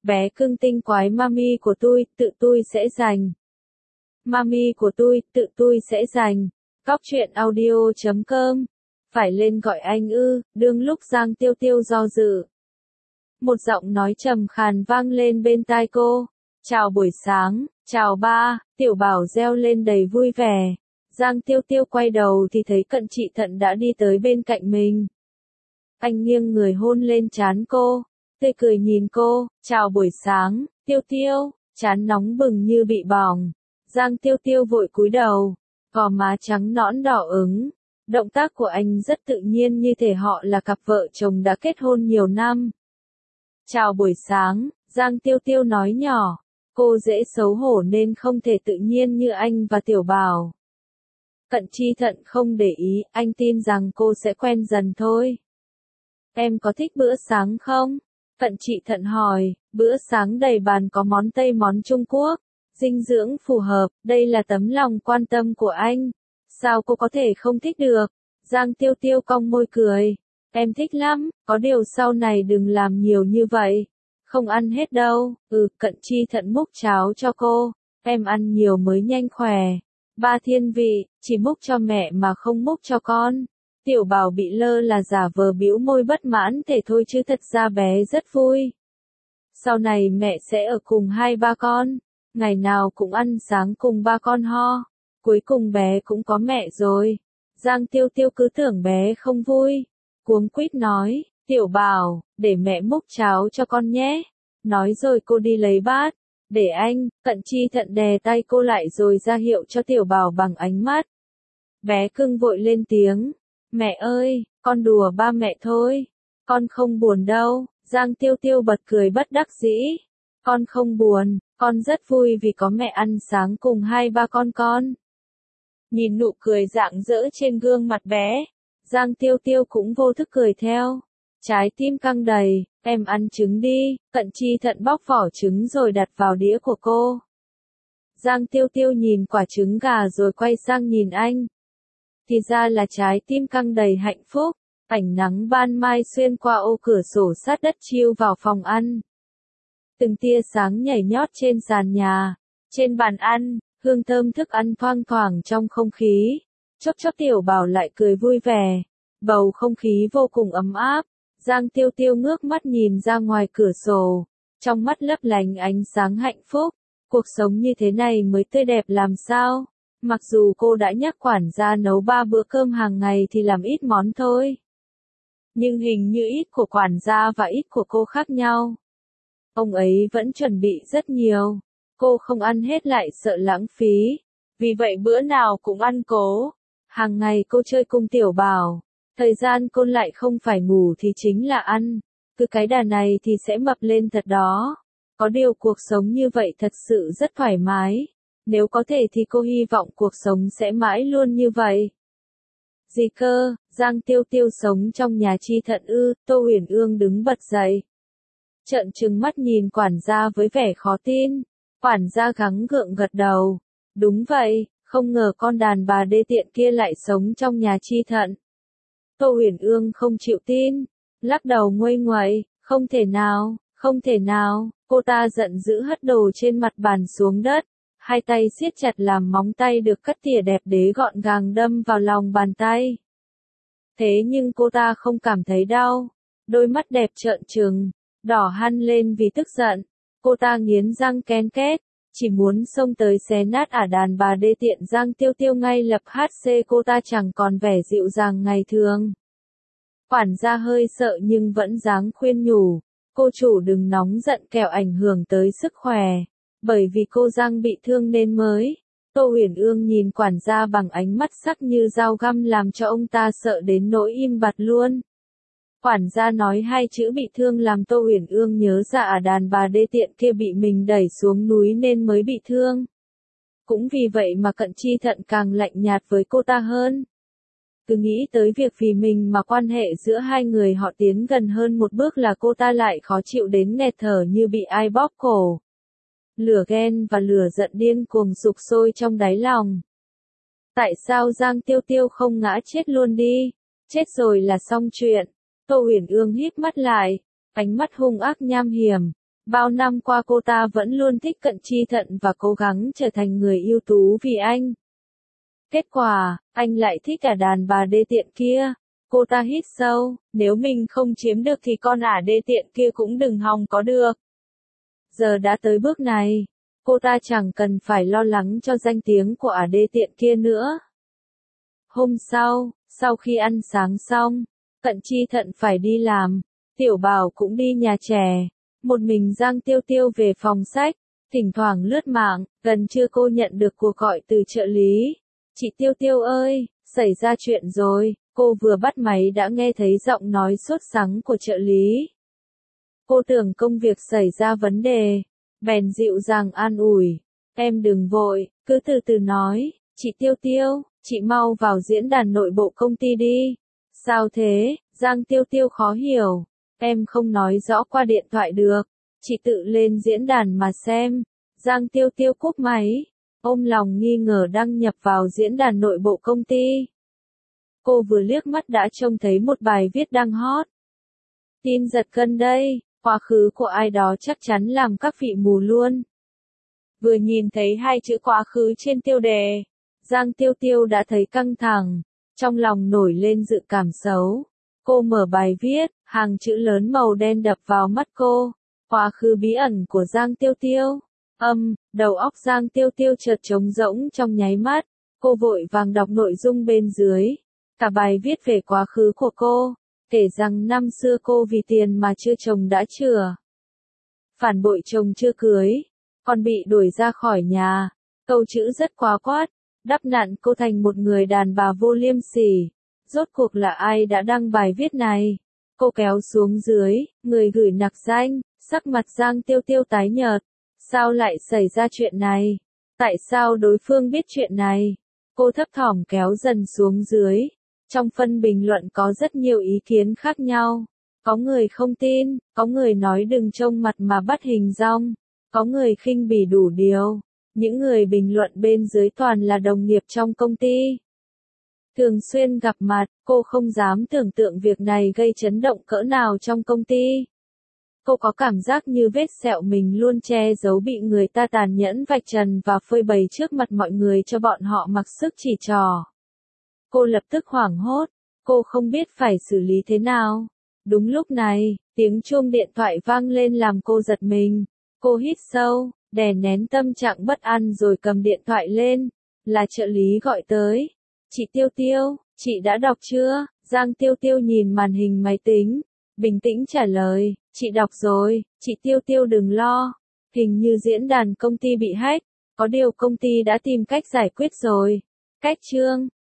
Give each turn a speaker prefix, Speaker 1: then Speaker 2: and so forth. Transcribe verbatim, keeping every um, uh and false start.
Speaker 1: bé cưng tinh quái mami của tôi, tự tôi sẽ giành. Mami của tôi, tự tôi sẽ giành. Cóc truyện audio chấm com. Phải lên gọi anh ư, đương lúc Giang Tiêu Tiêu do dự. Một giọng nói trầm khàn vang lên bên tai cô. Chào buổi sáng, chào ba, Tiểu Bảo reo lên đầy vui vẻ. Giang Tiêu Tiêu quay đầu thì thấy Cận Trị Thận đã đi tới bên cạnh mình. Anh nghiêng người hôn lên trán cô, tươi cười nhìn cô, chào buổi sáng, Tiêu Tiêu, trán nóng bừng như bị bỏng. Giang Tiêu Tiêu vội cúi đầu, gò má trắng nõn đỏ ửng. Động tác của anh rất tự nhiên như thể họ là cặp vợ chồng đã kết hôn nhiều năm. Chào buổi sáng, Giang Tiêu Tiêu nói nhỏ, cô dễ xấu hổ nên không thể tự nhiên như anh và Tiểu Bảo. Cận Chi Thận không để ý, anh tin rằng cô sẽ quen dần thôi. Em có thích bữa sáng không? Cận Trị Thận hỏi, bữa sáng đầy bàn có món Tây món Trung Quốc, dinh dưỡng phù hợp, đây là tấm lòng quan tâm của anh. Sao cô có thể không thích được? Giang Tiêu Tiêu cong môi cười. Em thích lắm, có điều sau này đừng làm nhiều như vậy. Không ăn hết đâu. Ừ, Cận Chi Thận múc cháo cho cô. Em ăn nhiều mới nhanh khỏe. Ba thiên vị, chỉ múc cho mẹ mà không múc cho con. Tiểu Bảo bị lơ là giả vờ bĩu môi bất mãn thế thôi chứ thật ra bé rất vui. Sau này mẹ sẽ ở cùng hai ba con. Ngày nào cũng ăn sáng cùng ba con ho. Cuối cùng bé cũng có mẹ rồi. Giang Tiêu Tiêu cứ tưởng bé không vui. Cuống quýt nói, Tiểu Bảo, để mẹ múc cháo cho con nhé. Nói rồi cô đi lấy bát. Để anh, Cận Chi Thận đè tay cô lại rồi ra hiệu cho Tiểu Bảo bằng ánh mắt. Bé cưng vội lên tiếng. Mẹ ơi, con đùa ba mẹ thôi. Con không buồn đâu. Giang Tiêu Tiêu bật cười bất đắc dĩ. Con không buồn, con rất vui vì có mẹ ăn sáng cùng hai ba con con. Nhìn nụ cười rạng rỡ trên gương mặt bé, Giang Tiêu Tiêu cũng vô thức cười theo. Trái tim căng đầy, em ăn trứng đi. Cận Chi Thận bóc vỏ trứng rồi đặt vào đĩa của cô. Giang Tiêu Tiêu nhìn quả trứng gà rồi quay sang nhìn anh. Thì ra là trái tim căng đầy hạnh phúc. Ánh nắng ban mai xuyên qua ô cửa sổ sát đất chiếu vào phòng ăn. Từng tia sáng nhảy nhót trên sàn nhà, trên bàn ăn, hương thơm thức ăn thoang thoảng trong không khí. Chốc chốc Tiểu Bảo lại cười vui vẻ. Bầu không khí vô cùng ấm áp. Giang Tiêu Tiêu ngước mắt nhìn ra ngoài cửa sổ. Trong mắt lấp lánh ánh sáng hạnh phúc. Cuộc sống như thế này mới tươi đẹp làm sao? Mặc dù cô đã nhắc quản gia nấu ba bữa cơm hàng ngày thì làm ít món thôi. Nhưng hình như ít của quản gia và ít của cô khác nhau. Ông ấy vẫn chuẩn bị rất nhiều. Cô không ăn hết lại sợ lãng phí. Vì vậy bữa nào cũng ăn cố. Hàng ngày cô chơi cùng Tiểu Bảo. Thời gian cô lại không phải ngủ thì chính là ăn. Cứ cái đà này thì sẽ mập lên thật đó. Có điều cuộc sống như vậy thật sự rất thoải mái. Nếu có thể thì cô hy vọng cuộc sống sẽ mãi luôn như vậy. Gì cơ, Giang Tiêu Tiêu sống trong nhà Chi Thận ư? Tô Huyền Ương đứng bật dậy. Trợn trừng mắt nhìn quản gia với vẻ khó tin. Quản gia gắng gượng gật đầu. Đúng vậy, không ngờ con đàn bà đê tiện kia lại sống trong nhà Chi Thận. Tô Huyền Ương không chịu tin. Lắc đầu nguây nguậy, không thể nào, không thể nào. Cô ta giận dữ hất đồ trên mặt bàn xuống đất. Hai tay siết chặt làm móng tay được cắt tỉa đẹp đẽ gọn gàng đâm vào lòng bàn tay. Thế nhưng cô ta không cảm thấy đau. Đôi mắt đẹp trợn trừng, đỏ hằn lên vì tức giận. Cô ta nghiến răng ken két, chỉ muốn xông tới xé nát ả đàn bà đê tiện Giang Tiêu Tiêu ngay lập hát xê. Cô ta chẳng còn vẻ dịu dàng ngày thường. Quản gia hơi sợ nhưng vẫn dáng khuyên nhủ. Cô chủ đừng nóng giận kẻo ảnh hưởng tới sức khỏe. Bởi vì cô Giang bị thương nên mới. Tô Huyền Ương nhìn quản gia bằng ánh mắt sắc như dao găm làm cho ông ta sợ đến nỗi im bặt luôn. Quản gia nói hai chữ bị thương làm Tô Huyền Ương nhớ ra ả đàn bà đê tiện kia bị mình đẩy xuống núi nên mới bị thương. Cũng vì vậy mà Cận Chi Thận càng lạnh nhạt với cô ta hơn. Cứ nghĩ tới việc vì mình mà quan hệ giữa hai người họ tiến gần hơn một bước là cô ta lại khó chịu đến nghẹt thở như bị ai bóp cổ. Lửa ghen và lửa giận điên cuồng sục sôi trong đáy lòng. Tại sao Giang Tiêu Tiêu không ngã chết luôn đi? Chết rồi là xong chuyện. Tô Huyền Ương hít mắt lại, ánh mắt hung ác nham hiểm. Bao năm qua cô ta vẫn luôn thích Cận Chi Thận và cố gắng trở thành người ưu tú vì anh. Kết quả, anh lại thích cả đàn bà đê tiện kia. Cô ta hít sâu, nếu mình không chiếm được thì con ả đê tiện kia cũng đừng hòng có được. Giờ đã tới bước này, cô ta chẳng cần phải lo lắng cho danh tiếng của ả đê tiện kia nữa. Hôm sau, sau khi ăn sáng xong, Cận Chi Thận phải đi làm, Tiểu Bảo cũng đi nhà trẻ. Một mình Giang Tiêu Tiêu về phòng sách, thỉnh thoảng lướt mạng, gần trưa cô nhận được cuộc gọi từ trợ lý. Chị Tiêu Tiêu ơi, xảy ra chuyện rồi, cô vừa bắt máy đã nghe thấy giọng nói sốt sắng của trợ lý. Cô tưởng công việc xảy ra vấn đề, bèn dịu dàng an ủi, em đừng vội, cứ từ từ nói, chị Tiêu Tiêu, chị mau vào diễn đàn nội bộ công ty đi. Sao thế, Giang Tiêu Tiêu khó hiểu. Em không nói rõ qua điện thoại được, chị tự lên diễn đàn mà xem. Giang Tiêu Tiêu cúp máy, ôm lòng nghi ngờ đăng nhập vào diễn đàn nội bộ công ty. Cô vừa liếc mắt đã trông thấy một bài viết đang hot. Tin giật gân đây, quá khứ của ai đó chắc chắn làm các vị mù luôn. Vừa nhìn thấy hai chữ quá khứ trên tiêu đề, Giang Tiêu Tiêu đã thấy căng thẳng, trong lòng nổi lên dự cảm xấu. Cô mở bài viết, hàng chữ lớn màu đen đập vào mắt cô. Quá khứ bí ẩn của Giang Tiêu Tiêu. Âm, đầu óc Giang Tiêu Tiêu chợt trống rỗng trong nháy mắt. Cô vội vàng đọc nội dung bên dưới. Cả bài viết về quá khứ của cô, kể rằng năm xưa cô vì tiền mà chưa chồng đã chừa. Phản bội chồng chưa cưới, còn bị đuổi ra khỏi nhà. Câu chữ rất quá quát, đắp nặn cô thành một người đàn bà vô liêm sỉ. Rốt cuộc là ai đã đăng bài viết này? Cô kéo xuống dưới, người gửi nặc danh, sắc mặt Giang Tiêu Tiêu tái nhợt. Sao lại xảy ra chuyện này? Tại sao đối phương biết chuyện này? Cô thấp thỏm kéo dần xuống dưới. Trong phân bình luận có rất nhiều ý kiến khác nhau. Có người không tin, có người nói đừng trông mặt mà bắt hình dong, có người khinh bỉ đủ điều. Những người bình luận bên dưới toàn là đồng nghiệp trong công ty. Thường xuyên gặp mặt, cô không dám tưởng tượng việc này gây chấn động cỡ nào trong công ty. Cô có cảm giác như vết sẹo mình luôn che giấu bị người ta tàn nhẫn vạch trần và phơi bày trước mặt mọi người cho bọn họ mặc sức chỉ trỏ. Cô lập tức hoảng hốt, cô không biết phải xử lý thế nào. Đúng lúc này, tiếng chuông điện thoại vang lên làm cô giật mình. Cô hít sâu, đè nén tâm trạng bất an rồi cầm điện thoại lên. Là trợ lý gọi tới. Chị Tiêu Tiêu, chị đã đọc chưa? Giang Tiêu Tiêu nhìn màn hình máy tính, bình tĩnh trả lời, chị đọc rồi, chị Tiêu Tiêu đừng lo. Hình như diễn đàn công ty bị hack, có điều công ty đã tìm cách giải quyết rồi. Cách chương